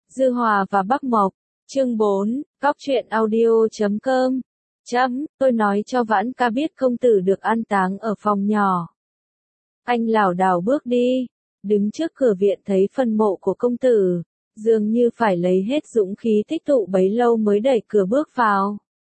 Dư Hòa và Bắc Mộc, chương 4, Cóc truyện audio.com. Tôi nói cho Vãn ca biết công tử được an táng ở phòng nhỏ. Anh lảo đảo bước đi, đứng trước cửa viện thấy phần mộ của công tử, dường như phải lấy hết dũng khí tích tụ bấy lâu mới đẩy cửa bước vào.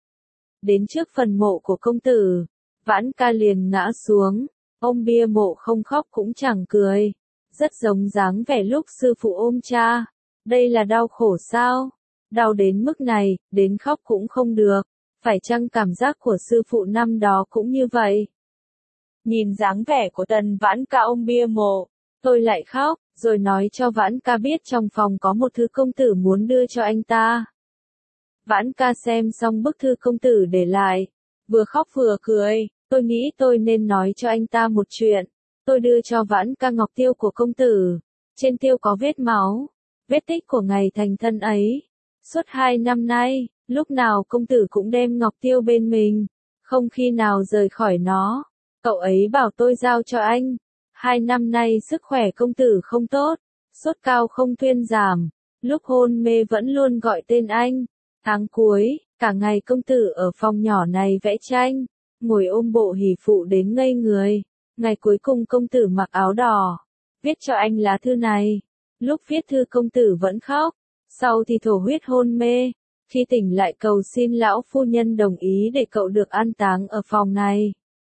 Đến trước phần mộ của công tử, Vãn ca liền ngã xuống, ôm bia mộ không khóc cũng chẳng cười, rất giống dáng vẻ lúc sư phụ ôm cha. Đây là đau khổ sao? Đau đến mức này, đến khóc cũng không được. Phải chăng cảm giác của sư phụ năm đó cũng như vậy? Nhìn dáng vẻ của Tần Vãn ca ôm bia mộ, tôi lại khóc, rồi nói cho Vãn ca biết trong phòng có một thư công tử muốn đưa cho anh ta. Vãn ca xem xong bức thư công tử để lại, vừa khóc vừa cười, tôi nghĩ tôi nên nói cho anh ta một chuyện. Tôi đưa cho Vãn ca ngọc tiêu của công tử, trên tiêu có vết máu, vết tích của ngày thành thân ấy. Suốt 2 năm nay, lúc nào công tử cũng đem ngọc tiêu bên mình, không khi nào rời khỏi nó. Cậu ấy bảo tôi giao cho anh. 2 năm nay sức khỏe công tử không tốt, sốt cao không thuyên giảm, lúc hôn mê vẫn luôn gọi tên anh. Tháng cuối, cả ngày công tử ở phòng nhỏ này vẽ tranh, ngồi ôm bộ hỷ phụ đến ngây người. Ngày cuối cùng công tử mặc áo đỏ, viết cho anh lá thư này. Lúc viết thư công tử vẫn khóc, sau thì thổ huyết hôn mê. Khi tỉnh lại cầu xin lão phu nhân đồng ý để cậu được an táng ở phòng này.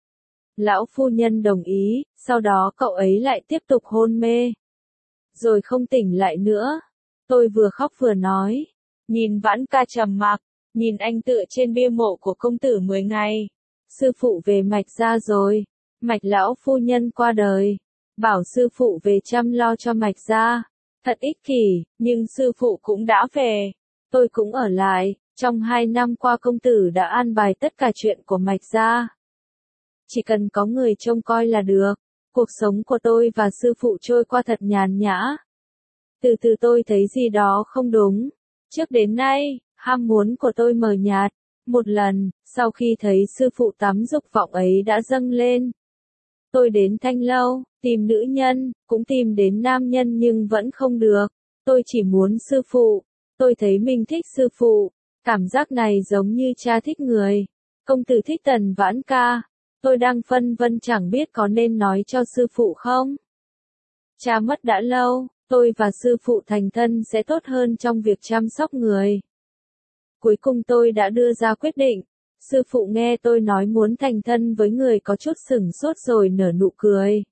Lão phu nhân đồng ý, sau đó cậu ấy lại tiếp tục hôn mê. Rồi không tỉnh lại nữa. Tôi vừa khóc vừa nói. Nhìn Vãn ca trầm mặc, nhìn anh tựa trên bia mộ của công tử 10 ngày. Sư phụ về Mạch ra rồi. Mạch lão phu nhân qua đời. Bảo sư phụ về chăm lo cho Mạch ra. Thật ích kỷ, nhưng sư phụ cũng đã về. Tôi cũng ở lại. Trong 2 năm qua công tử đã an bài tất cả chuyện của Mạch ra. Chỉ cần có người trông coi là được. Cuộc sống của tôi và sư phụ trôi qua thật nhàn nhã. Từ từ tôi thấy gì đó không đúng. Trước đến nay, ham muốn của tôi mờ nhạt. Một lần, sau khi thấy sư phụ tắm dục vọng ấy đã dâng lên. Tôi đến Thanh Lâu, tìm nữ nhân, cũng tìm đến nam nhân nhưng vẫn không được. Tôi chỉ muốn sư phụ. Tôi thấy mình thích sư phụ. Cảm giác này giống như cha thích người. Công tử thích Tần Vãn ca. Tôi đang phân vân chẳng biết có nên nói cho sư phụ không. Cha mất đã lâu, tôi và sư phụ thành thân sẽ tốt hơn trong việc chăm sóc người. Cuối cùng tôi đã đưa ra quyết định. Sư phụ nghe tôi nói muốn thành thân với người có chút sửng sốt rồi nở nụ cười.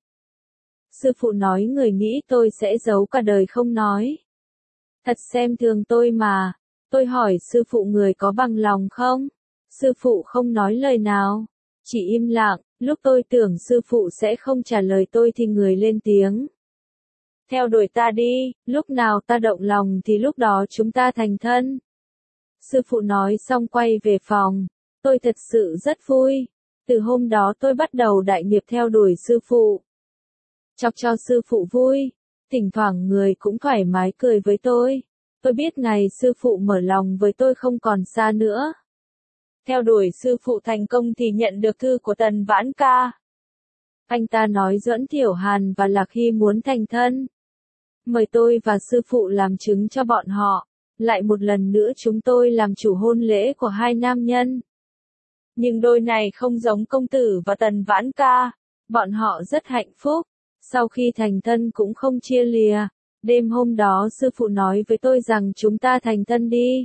Sư phụ nói người nghĩ tôi sẽ giấu cả đời không nói. Thật xem thường tôi mà. Tôi hỏi sư phụ người có bằng lòng không? Sư phụ không nói lời nào. Chỉ im lặng, lúc tôi tưởng sư phụ sẽ không trả lời tôi thì người lên tiếng. Theo đuổi ta đi, lúc nào ta động lòng thì lúc đó chúng ta thành thân. Sư phụ nói xong quay về phòng. Tôi thật sự rất vui. Từ hôm đó tôi bắt đầu đại nghiệp theo đuổi sư phụ. Chọc cho sư phụ vui. Thỉnh thoảng người cũng thoải mái cười với tôi. Tôi biết ngày sư phụ mở lòng với tôi không còn xa nữa. Theo đuổi sư phụ thành công thì nhận được thư của Tần Vãn ca. Anh ta nói Duẫn Thiểu Hàn và Lạc Hy muốn thành thân. Mời tôi và sư phụ làm chứng cho bọn họ. Lại một lần nữa chúng tôi làm chủ hôn lễ của 2 nam nhân. Nhưng đôi này không giống công tử và Tần Vãn ca. Bọn họ rất hạnh phúc. Sau khi thành thân cũng không chia lìa. Đêm hôm đó sư phụ nói với tôi rằng chúng ta thành thân đi.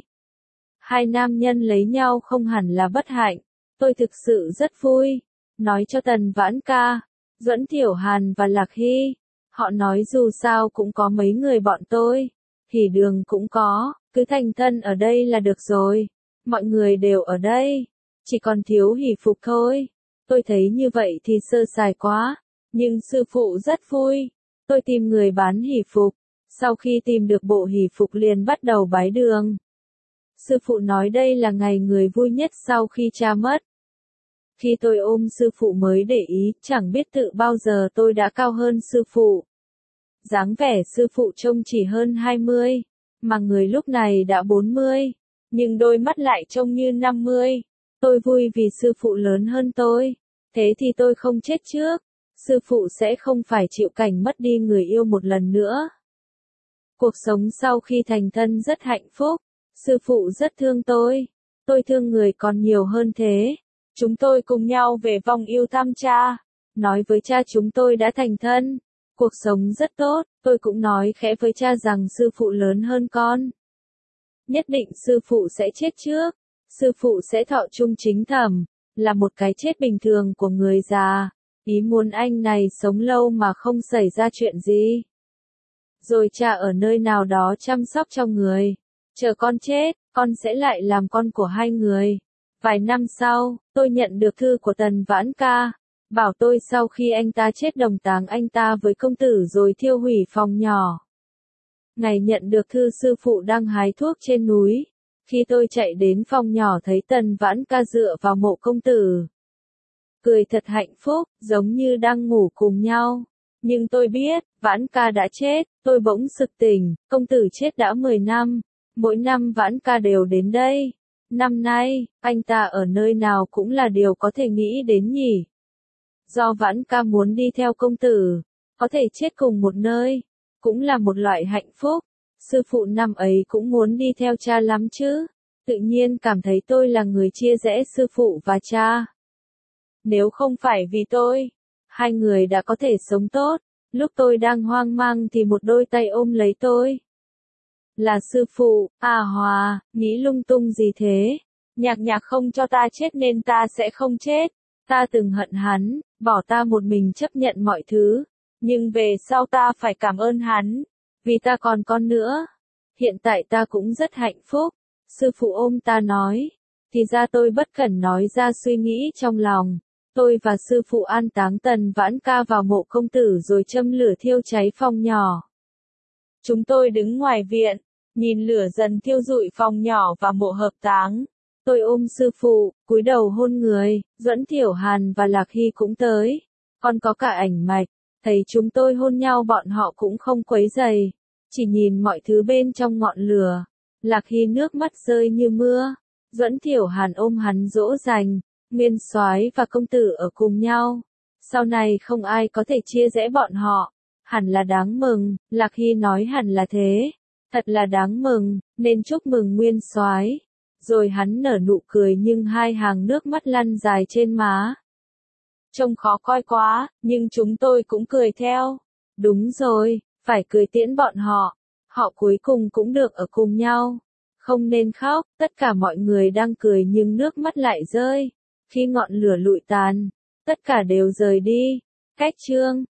2 nam nhân lấy nhau không hẳn là bất hạnh. Tôi thực sự rất vui. Nói cho Tần Vãn ca, Duẫn Thiểu Hàn và Lạc Hy. Họ nói dù sao cũng có mấy người bọn tôi. Hỉ đường cũng có, cứ thành thân ở đây là được rồi. Mọi người đều ở đây. Chỉ còn thiếu hỷ phục thôi. Tôi thấy như vậy thì sơ sài quá. Nhưng sư phụ rất vui. Tôi tìm người bán hỷ phục. Sau khi tìm được bộ hỷ phục liền bắt đầu bái đường. Sư phụ nói đây là ngày người vui nhất sau khi cha mất. Khi tôi ôm sư phụ mới để ý, chẳng biết tự bao giờ tôi đã cao hơn sư phụ. Dáng vẻ sư phụ trông chỉ hơn 20, mà người lúc này đã 40, nhưng đôi mắt lại trông như 50. Tôi vui vì sư phụ lớn hơn tôi, thế thì tôi không chết trước. Sư phụ sẽ không phải chịu cảnh mất đi người yêu một lần nữa. Cuộc sống sau khi thành thân rất hạnh phúc. Sư phụ rất thương tôi thương người còn nhiều hơn thế. Chúng tôi cùng nhau về vòng yêu thăm cha. Nói với cha chúng tôi đã thành thân. Cuộc sống rất tốt, tôi cũng nói khẽ với cha rằng sư phụ lớn hơn con. Nhất định sư phụ sẽ chết trước. Sư phụ sẽ thọ chung chính thẩm, là một cái chết bình thường của người già. Ý muốn anh này sống lâu mà không xảy ra chuyện gì. Rồi cha ở nơi nào đó chăm sóc cho người. Chờ con chết, con sẽ lại làm con của hai người. Vài năm sau, tôi nhận được thư của Tần Vãn Ca. Bảo tôi sau khi anh ta chết đồng táng anh ta với công tử rồi thiêu hủy phòng nhỏ. Ngày nhận được thư sư phụ đang hái thuốc trên núi. Khi tôi chạy đến phòng nhỏ thấy Tần Vãn Ca dựa vào mộ công tử. Cười thật hạnh phúc, giống như đang ngủ cùng nhau. Nhưng tôi biết, Vãn Ca đã chết, tôi bỗng sực tỉnh, công tử chết đã 10 năm. Mỗi năm Vãn Ca đều đến đây. Năm nay, anh ta ở nơi nào cũng là điều có thể nghĩ đến nhỉ. Do Vãn Ca muốn đi theo công tử, có thể chết cùng một nơi, cũng là một loại hạnh phúc. Sư phụ năm ấy cũng muốn đi theo cha lắm chứ. Tự nhiên cảm thấy tôi là người chia rẽ sư phụ và cha. Nếu không phải vì tôi, hai người đã có thể sống tốt. Lúc tôi đang hoang mang thì một đôi tay ôm lấy tôi. Là sư phụ, à Hòa, nghĩ lung tung gì thế? Nhạc không cho ta chết nên ta sẽ không chết. Ta từng hận hắn, bỏ ta một mình chấp nhận mọi thứ. Nhưng về sau ta phải cảm ơn hắn, vì ta còn con nữa. Hiện tại ta cũng rất hạnh phúc. Sư phụ ôm ta nói. Thì ra tôi bất cẩn nói ra suy nghĩ trong lòng. Tôi và sư phụ an táng Tần Vãn Ca vào mộ công tử rồi châm lửa thiêu cháy phòng nhỏ. Chúng tôi đứng ngoài viện, nhìn lửa dần thiêu rụi phòng nhỏ và mộ hợp táng. Tôi ôm sư phụ, cúi đầu hôn người. Duẫn Thiểu Hàn và Lạc Hy cũng tới. Còn có cả Ảnh Mạch. Thấy chúng tôi hôn nhau bọn họ cũng không quấy rầy. Chỉ nhìn mọi thứ bên trong ngọn lửa. Lạc Hy nước mắt rơi như mưa. Duẫn Thiểu Hàn ôm hắn dỗ dành. Nguyên Soái và công tử ở cùng nhau. Sau này không ai có thể chia rẽ bọn họ. Hẳn là đáng mừng, Lạc Hy nói hẳn là thế. Thật là đáng mừng, nên chúc mừng Nguyên Soái. Rồi hắn nở nụ cười nhưng hai hàng nước mắt lăn dài trên má. Trông khó coi quá, nhưng chúng tôi cũng cười theo. Đúng rồi, phải cười tiễn bọn họ. Họ cuối cùng cũng được ở cùng nhau. Không nên khóc, tất cả mọi người đang cười nhưng nước mắt lại rơi. Khi ngọn lửa lụi tàn, tất cả đều rời đi. Cách chương